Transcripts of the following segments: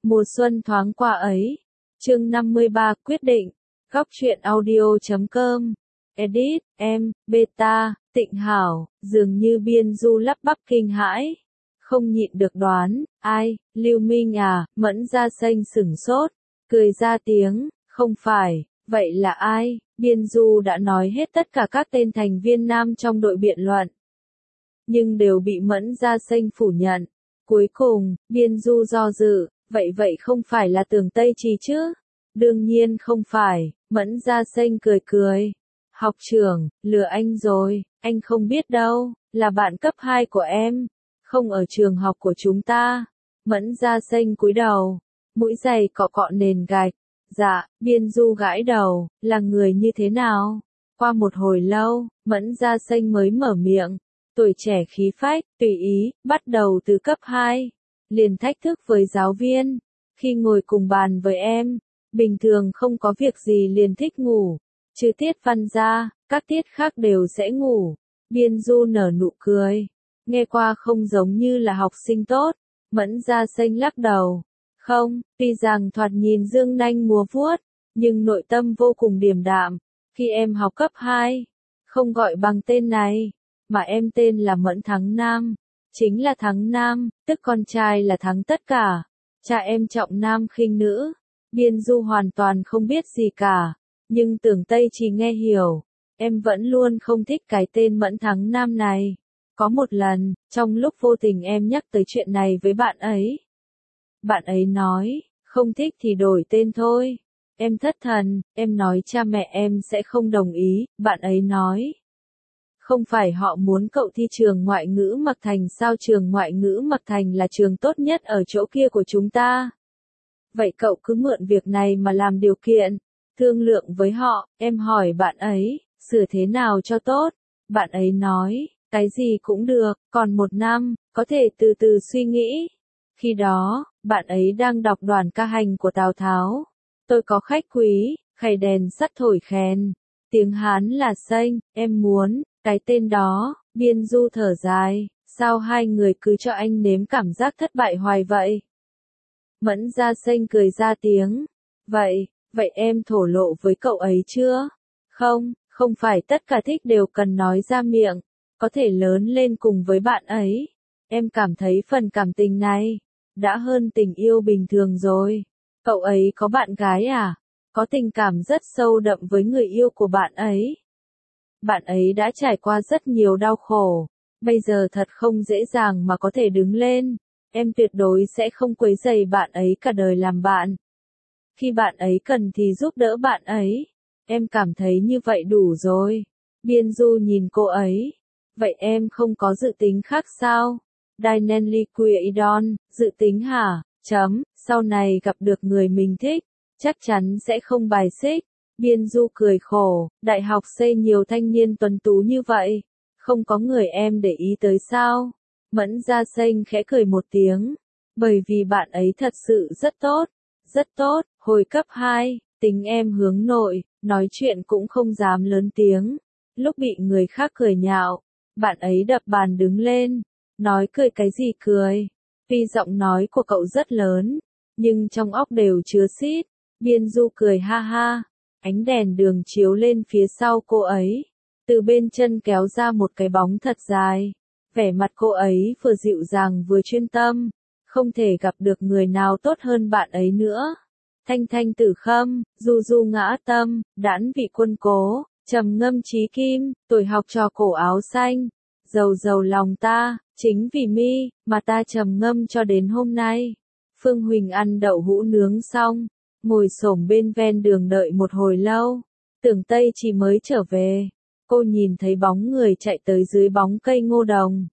Mùa xuân thoáng qua ấy. Chương 53 quyết định. Góc truyện audio.com. Edit, em, beta, Tịnh Hảo, dường như Biên Du lắp bắp kinh hãi. Không nhịn được đoán, ai, Lưu Minh à, Mẫn Gia Xanh sửng sốt, cười ra tiếng, không phải, vậy là ai? Biên Du đã nói hết tất cả các tên thành viên nam trong đội biện luận. Nhưng đều bị Mẫn Gia Xanh phủ nhận. Cuối cùng, Biên Du do dự, vậy không phải là Tưởng Tây Trì chứ? Đương nhiên không phải, Mẫn Gia Xanh cười cười. Học trưởng, lừa anh rồi, anh không biết đâu, là bạn cấp 2 của em, không ở trường học của chúng ta. Mẫn Gia Xanh cúi đầu, mũi giày cọ cọ nền gạch. Dạ, Biên Du gãi đầu, là người như thế nào? Qua một hồi lâu, Mẫn Gia Xanh mới mở miệng. Tuổi trẻ khí phách, tùy ý, bắt đầu từ cấp 2. Liền thách thức với giáo viên. Khi ngồi cùng bàn với em, bình thường không có việc gì liền thích ngủ. Trừ tiết văn ra, các tiết khác đều sẽ ngủ. Biên Du nở nụ cười. Nghe qua không giống như là học sinh tốt. Mẫn Gia Xanh lắc đầu. Không, tuy rằng thoạt nhìn dương nanh múa vuốt, nhưng nội tâm vô cùng điềm đạm. Khi em học cấp 2, không gọi bằng tên này, mà em tên là Mẫn Thắng Nam. Chính là Thắng Nam, tức con trai là thắng tất cả. Cha em trọng nam khinh nữ. Biên Du hoàn toàn không biết gì cả, nhưng Tưởng Tây chỉ nghe hiểu. Em vẫn luôn không thích cái tên Mẫn Thắng Nam này. Có một lần, trong lúc vô tình em nhắc tới chuyện này với bạn ấy. Bạn ấy nói, không thích thì đổi tên thôi. Em thất thần, em nói cha mẹ em sẽ không đồng ý, bạn ấy nói. Không phải họ muốn cậu thi trường ngoại ngữ Mạc Thành sao? Trường ngoại ngữ Mạc Thành là trường tốt nhất ở chỗ kia của chúng ta. Vậy cậu cứ mượn việc này mà làm điều kiện, thương lượng với họ. Em hỏi bạn ấy, sửa thế nào cho tốt? Bạn ấy nói, cái gì cũng được, còn 1 năm, có thể từ từ suy nghĩ. Khi đó, bạn ấy đang đọc Đoàn Ca Hành của Tào Tháo. Tôi có khách quý, khay đèn sắt thổi khen. Tiếng Hán là xanh, em muốn, cái tên đó. Biên Du thở dài, sao hai người cứ cho anh nếm cảm giác thất bại hoài vậy? Mẫn Gia Xanh cười ra tiếng. Vậy em thổ lộ với cậu ấy chưa? Không phải tất cả thích đều cần nói ra miệng. Có thể lớn lên cùng với bạn ấy. Em cảm thấy phần cảm tình này đã hơn tình yêu bình thường rồi. Cậu ấy có bạn gái à? Có tình cảm rất sâu đậm với người yêu của bạn ấy. Bạn ấy đã trải qua rất nhiều đau khổ. Bây giờ thật không dễ dàng mà có thể đứng lên. Em tuyệt đối sẽ không quấy rầy bạn ấy cả đời làm bạn. Khi bạn ấy cần thì giúp đỡ bạn ấy. Em cảm thấy như vậy đủ rồi. Biên Du nhìn cô ấy. Vậy em không có dự tính khác sao? Dainenli Quaidon, dự tính hả? Sau này gặp được người mình thích, chắc chắn sẽ không bài xích. Biên Du cười khổ, đại học xây nhiều thanh niên tuấn tú như vậy, không có người em để ý tới sao? Mẫn Gia Xanh khẽ cười một tiếng, bởi vì bạn ấy thật sự rất tốt, hồi cấp 2, tính em hướng nội, nói chuyện cũng không dám lớn tiếng. Lúc bị người khác cười nhạo, bạn ấy đập bàn đứng lên, nói cười cái gì cười. Tuy giọng nói của cậu rất lớn, nhưng trong óc đều chứa xít. Biên Du cười ha ha, ánh đèn đường chiếu lên phía sau cô ấy. Từ bên chân kéo ra một cái bóng thật dài. Vẻ mặt cô ấy vừa dịu dàng vừa chuyên tâm. Không thể gặp được người nào tốt hơn bạn ấy nữa. Thanh thanh tử khâm, du du ngã tâm, đãn vị quân cố, trầm ngâm trí kim, tuổi học trò cổ áo xanh. Dầu dầu lòng ta, chính vì mi, mà ta trầm ngâm cho đến hôm nay. Phương Huỳnh ăn đậu hũ nướng xong, ngồi xổm bên ven đường đợi một hồi lâu. Tưởng Tây chỉ mới trở về. Cô nhìn thấy bóng người chạy tới dưới bóng cây ngô đồng.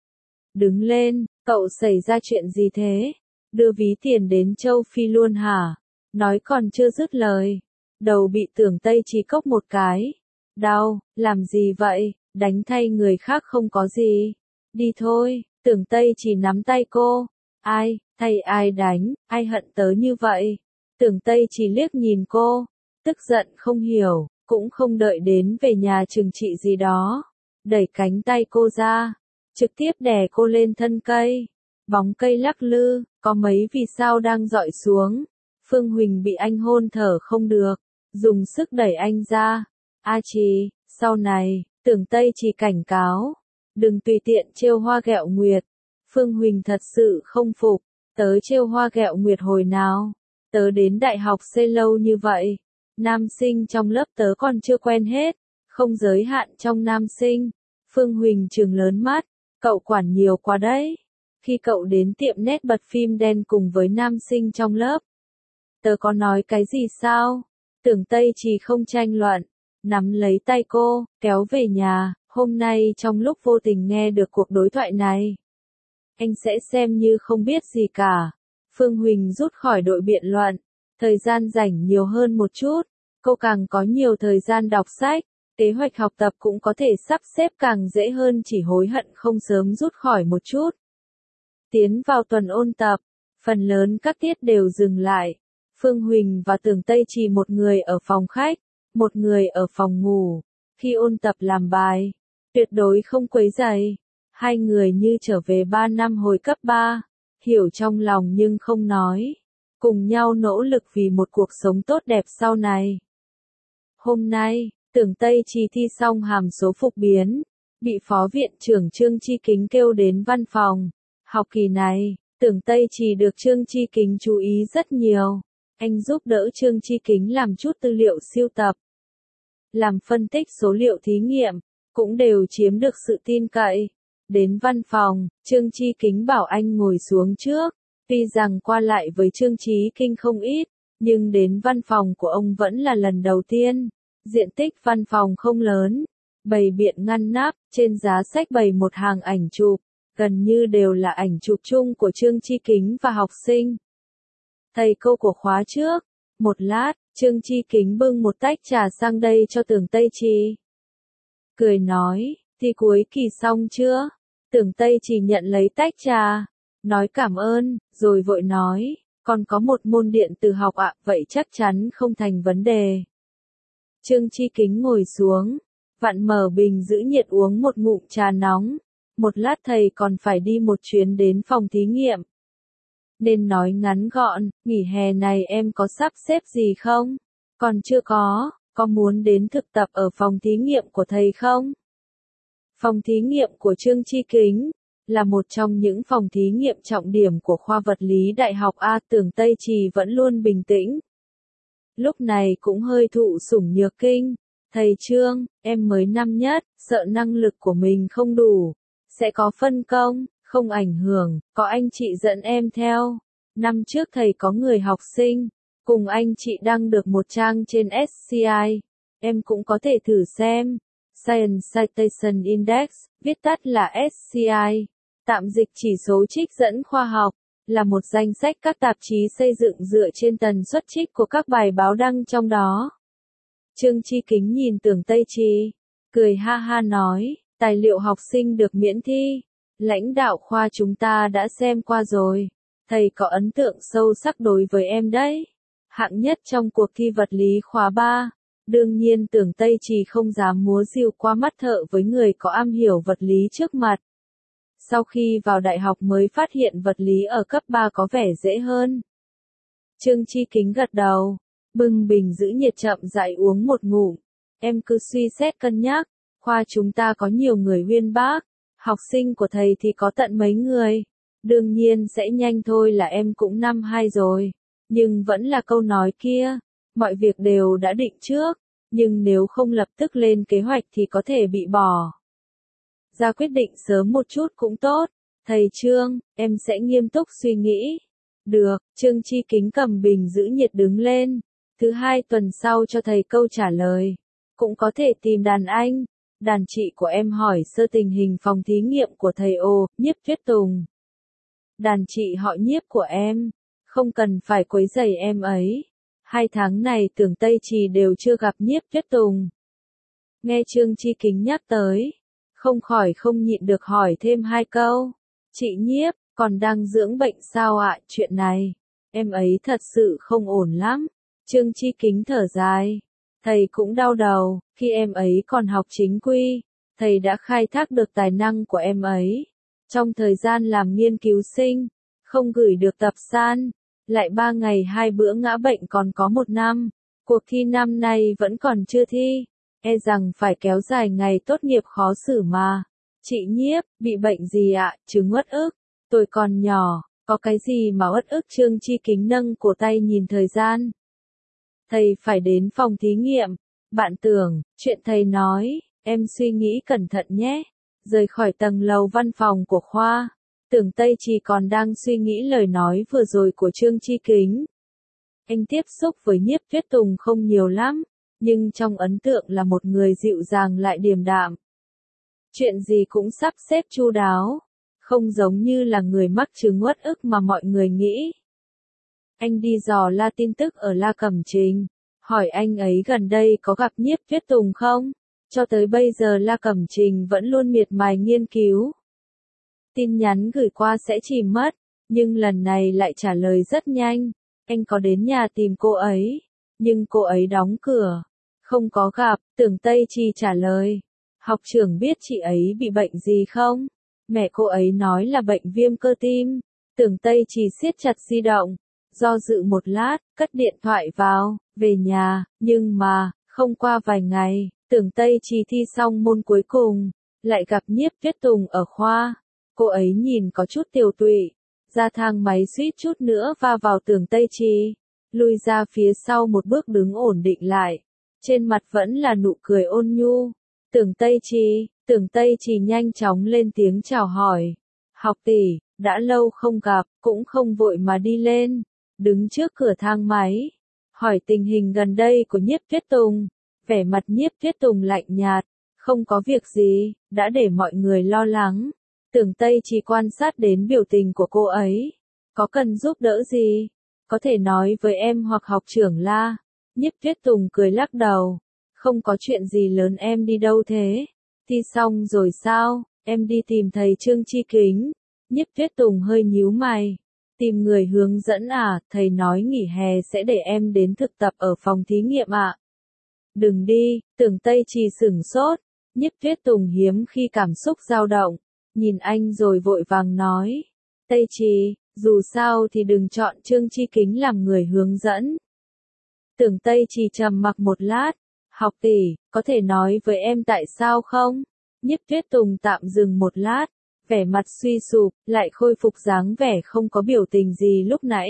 Đứng lên, cậu xảy ra chuyện gì thế? Đưa ví tiền đến châu Phi luôn hả? Nói còn chưa dứt lời. Đầu bị Tưởng Tây chỉ cốc một cái. Đau, làm gì vậy? Đánh thay người khác không có gì. Đi thôi, Tưởng Tây chỉ nắm tay cô. Ai, thay ai đánh, ai hận tớ như vậy? Tưởng Tây chỉ liếc nhìn cô. Tức giận không hiểu, cũng không đợi đến về nhà trừng trị gì đó. Đẩy cánh tay cô ra, trực tiếp đè cô lên thân cây. Bóng cây lắc lư, có mấy vì sao đang dọi xuống. Phương Huỳnh bị anh hôn thở không được, dùng sức đẩy anh ra. A Trì, sau này, Tưởng Tây Trì cảnh cáo, đừng tùy tiện trêu hoa ghẹo nguyệt. Phương Huỳnh thật sự không phục, tớ trêu hoa ghẹo nguyệt hồi nào, tớ đến đại học xây lâu như vậy, nam sinh trong lớp tớ còn chưa quen hết, không giới hạn trong nam sinh. Phương Huỳnh trừng lớn mắt, cậu quản nhiều quá đấy. Khi cậu đến tiệm nét bật phim đen cùng với nam sinh trong lớp, tớ có nói cái gì sao? Tưởng Tây Trì không tranh luận, nắm lấy tay cô, kéo về nhà. Hôm nay trong lúc vô tình nghe được cuộc đối thoại này, anh sẽ xem như không biết gì cả. Phương Huỳnh rút khỏi đội biện luận, thời gian rảnh nhiều hơn một chút, cô càng có nhiều thời gian đọc sách, kế hoạch học tập cũng có thể sắp xếp càng dễ hơn, chỉ hối hận không sớm rút khỏi một chút. Tiến vào tuần ôn tập, phần lớn các tiết đều dừng lại. Phương Huỳnh và Tưởng Tây Trì một người ở phòng khách, một người ở phòng ngủ. Khi ôn tập làm bài, tuyệt đối không quấy rầy. Hai người như trở về 3 năm hồi cấp 3, hiểu trong lòng nhưng không nói. Cùng nhau nỗ lực vì một cuộc sống tốt đẹp sau này. Hôm nay, Tưởng Tây Trì thi xong hàm số phục biến, bị Phó Viện trưởng Trương Chi Kính kêu đến văn phòng. Học kỳ này, Tưởng Tây Trì được Trương Chi Kính chú ý rất nhiều. Anh giúp đỡ Trương Chi Kính làm chút tư liệu siêu tập, làm phân tích số liệu thí nghiệm, cũng đều chiếm được sự tin cậy. Đến văn phòng, Trương Chi Kính bảo anh ngồi xuống trước. Tuy rằng qua lại với Trương Chí Kinh không ít, nhưng đến văn phòng của ông vẫn là lần đầu tiên. Diện tích văn phòng không lớn, bày biện ngăn nắp, trên giá sách bày một hàng ảnh chụp, gần như đều là ảnh chụp chung của Trương Chi Kính và học sinh. Thầy cô của khóa trước. Một lát, Trương Chi Kính bưng một tách trà sang đây cho Tưởng Tây Trì. Cười nói, thi cuối kỳ xong chưa? Tưởng Tây Trì nhận lấy tách trà, nói cảm ơn, rồi vội nói, còn có một môn điện tử học ạ, vậy chắc chắn không thành vấn đề. Trương Chi Kính ngồi xuống, vặn mở bình giữ nhiệt uống một ngụm trà nóng. Một lát thầy còn phải đi một chuyến đến phòng thí nghiệm. Nên nói ngắn gọn, nghỉ hè này em có sắp xếp gì không? Còn chưa có muốn đến thực tập ở phòng thí nghiệm của thầy không? Phòng thí nghiệm của Trương Chi Kính là một trong những phòng thí nghiệm trọng điểm của khoa vật lý Đại học A. Tưởng Tây Trì vẫn luôn bình tĩnh. Lúc này cũng hơi thụ sủng nhược kinh. Thầy Trương, em mới năm nhất, sợ năng lực của mình không đủ. Sẽ có phân công, không ảnh hưởng, có anh chị dẫn em theo. Năm trước thầy có người học sinh, cùng anh chị đăng được một trang trên SCI. Em cũng có thể thử xem. Science Citation Index, viết tắt là SCI, tạm dịch chỉ số trích dẫn khoa học, là một danh sách các tạp chí xây dựng dựa trên tần suất trích của các bài báo đăng trong đó. Trương Chi Kính nhìn Tưởng Tây Trì, cười ha ha nói, tài liệu học sinh được miễn thi, lãnh đạo khoa chúng ta đã xem qua rồi, thầy có ấn tượng sâu sắc đối với em đấy. Hạng nhất trong cuộc thi vật lý khóa 3. Đương nhiên Tưởng Tây Trì không dám múa rìu qua mắt thợ với người có am hiểu vật lý trước mặt. Sau khi vào đại học mới phát hiện vật lý ở cấp 3 có vẻ dễ hơn. Trương Chi Kính gật đầu, bưng bình giữ nhiệt chậm rãi uống một ngụm. Em cứ suy xét cân nhắc, khoa chúng ta có nhiều người uyên bác, học sinh của thầy thì có tận mấy người. Đương nhiên sẽ nhanh thôi là em cũng năm 2 rồi, nhưng vẫn là câu nói kia. Mọi việc đều đã định trước, nhưng nếu không lập tức lên kế hoạch thì có thể bị bỏ. Ra quyết định sớm một chút cũng tốt. Thầy Trương, em sẽ nghiêm túc suy nghĩ. Được, Trương Chi Kính cầm bình giữ nhiệt đứng lên. Thứ 2 tuần sau cho thầy câu trả lời. Cũng có thể tìm đàn anh. Đàn chị của em hỏi sơ tình hình phòng thí nghiệm của thầy Nhiếp Tuyết Tùng. Đàn chị họ Nhiếp của em, không cần phải quấy rầy em ấy. 2 tháng này Tưởng Tây Trì đều chưa gặp Nhiếp Tuyết Tùng. Nghe Trương Chi Kính nhắc tới, không khỏi không nhịn được hỏi thêm 2 câu. Chị Nhiếp, còn đang dưỡng bệnh sao ạ? Chuyện này, em ấy thật sự không ổn lắm. Trương Chi Kính thở dài. Thầy cũng đau đầu, khi em ấy còn học chính quy, thầy đã khai thác được tài năng của em ấy. Trong thời gian làm nghiên cứu sinh, không gửi được tập san. Lại 3 ngày 2 bữa ngã bệnh còn có 1 năm. Cuộc thi năm nay vẫn còn chưa thi. E rằng phải kéo dài ngày tốt nghiệp khó xử mà. Chị Nhiếp, bị bệnh gì ạ? Chứng uất ức. Tôi còn nhỏ, có cái gì mà uất ức? Trương Chi Kính nâng cổ tay nhìn thời gian. Thầy phải đến phòng thí nghiệm. Bạn Tưởng, chuyện thầy nói, em suy nghĩ cẩn thận nhé. Rời khỏi tầng lầu văn phòng của khoa. Tưởng Tây Trì còn đang suy nghĩ lời nói vừa rồi của Trương Chi Kính. Anh tiếp xúc với Nhiếp Tuyết Tùng không nhiều lắm, nhưng trong ấn tượng là một người dịu dàng lại điềm đạm. Chuyện gì cũng sắp xếp chu đáo, không giống như là người mắc chứng uất ức mà mọi người nghĩ. Anh đi dò la tin tức ở La Cẩm Trình, hỏi anh ấy gần đây có gặp Nhiếp Tuyết Tùng không? Cho tới bây giờ La Cẩm Trình vẫn luôn miệt mài nghiên cứu. Tin nhắn gửi qua sẽ chìm mất, nhưng lần này lại trả lời rất nhanh. Anh có đến nhà tìm cô ấy, nhưng cô ấy đóng cửa, không có gặp. Tưởng Tây Chi trả lời. Học trưởng biết chị ấy bị bệnh gì không? Mẹ cô ấy nói là bệnh viêm cơ tim. Tưởng Tây Chi siết chặt di động, do dự một lát, cất điện thoại vào, về nhà, nhưng mà, không qua vài ngày, Tưởng Tây Chi thi xong môn cuối cùng, lại gặp Nhiếp Tuyết Tùng ở khoa. Cô ấy nhìn có chút tiều tụy, ra thang máy suýt chút nữa va vào Tưởng Tây Chi, lui ra phía sau một bước đứng ổn định lại, trên mặt vẫn là nụ cười ôn nhu. Tưởng Tây Chi nhanh chóng lên tiếng chào hỏi. Học tỷ, đã lâu không gặp, cũng không vội mà đi lên, đứng trước cửa thang máy, hỏi tình hình gần đây của Nhiếp Tuyết Tùng. Vẻ mặt Nhiếp Tuyết Tùng lạnh nhạt, không có việc gì, đã để mọi người lo lắng. Tưởng Tây Chi quan sát đến biểu tình của cô ấy. Có cần giúp đỡ gì? Có thể nói với em hoặc học trưởng La. Nhiếp Tuyết Tùng cười lắc đầu. Không có chuyện gì lớn, em đi đâu thế? Thi xong rồi sao? Em đi tìm thầy Trương Chi Kính. Nhiếp Tuyết Tùng hơi nhíu mày. Tìm người hướng dẫn à? Thầy nói nghỉ hè sẽ để em đến thực tập ở phòng thí nghiệm ạ. Đừng đi. Tưởng Tây Chi sửng sốt. Nhiếp Tuyết Tùng hiếm khi cảm xúc dao động, nhìn anh rồi vội vàng nói. Tây Chi, dù sao thì đừng chọn Trương Chi Kính làm người hướng dẫn. Tưởng Tây Chi trầm mặc một lát. Học tỷ, có thể nói với em tại sao không? Nhiếp Tuyết Tùng tạm dừng một lát, vẻ mặt suy sụp, lại khôi phục dáng vẻ không có biểu tình gì lúc nãy.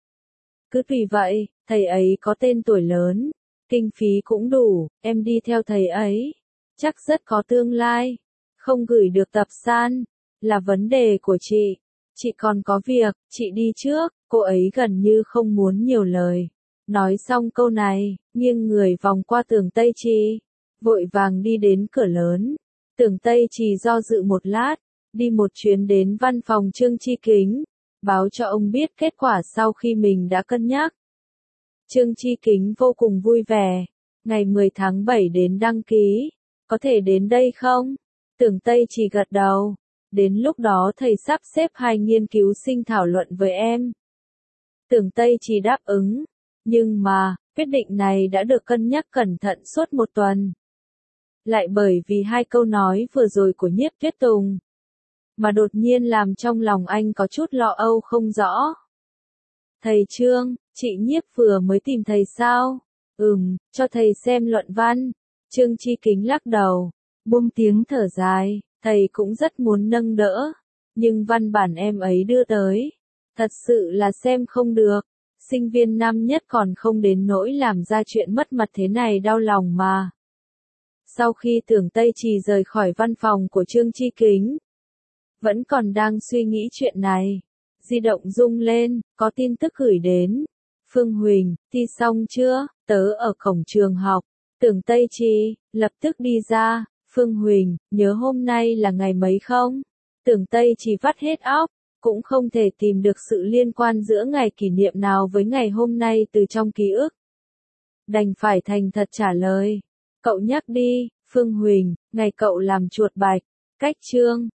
Cứ tùy vậy, thầy ấy có tên tuổi lớn, kinh phí cũng đủ, em đi theo thầy ấy, chắc rất có tương lai. Không gửi được tập san, là vấn đề của chị còn có việc, chị đi trước. Cô ấy gần như không muốn nhiều lời. Nói xong câu này, nghiêng người vòng qua Tưởng Tây Chi, vội vàng đi đến cửa lớn. Tưởng Tây Chi do dự một lát, đi một chuyến đến văn phòng Trương Chi Kính, báo cho ông biết kết quả sau khi mình đã cân nhắc. Trương Chi Kính vô cùng vui vẻ, ngày 10 tháng 7 đến đăng ký, có thể đến đây không? Tưởng Tây Chi gật đầu, đến lúc đó thầy sắp xếp 2 nghiên cứu sinh thảo luận với em. Tưởng Tây Chi đáp ứng, nhưng mà, quyết định này đã được cân nhắc cẩn thận suốt 1 tuần. Lại bởi vì 2 câu nói vừa rồi của Nhiếp Tuyết Tùng, mà đột nhiên làm trong lòng anh có chút lo âu không rõ. Thầy Trương, chị Nhiếp vừa mới tìm thầy sao? Cho thầy xem luận văn. Trương Chi Kính lắc đầu, buông tiếng thở dài, thầy cũng rất muốn nâng đỡ, nhưng văn bản em ấy đưa tới, thật sự là xem không được. Sinh viên năm nhất còn không đến nỗi làm ra chuyện mất mặt thế này đau lòng mà. Sau khi Tưởng Tây Chi rời khỏi văn phòng của Trương Chi Kính, vẫn còn đang suy nghĩ chuyện này, di động rung lên, có tin tức gửi đến. Phương Huỳnh, thi xong chưa? Tớ ở cổng trường học. Tưởng Tây Chi, lập tức đi ra. Phương Huỳnh, nhớ hôm nay là ngày mấy không? Tưởng Tây Chi vắt hết óc, cũng không thể tìm được sự liên quan giữa ngày kỷ niệm nào với ngày hôm nay từ trong ký ức. Đành phải thành thật trả lời. Cậu nhắc đi, Phương Huỳnh, ngày cậu làm chuột bạch, cách Trương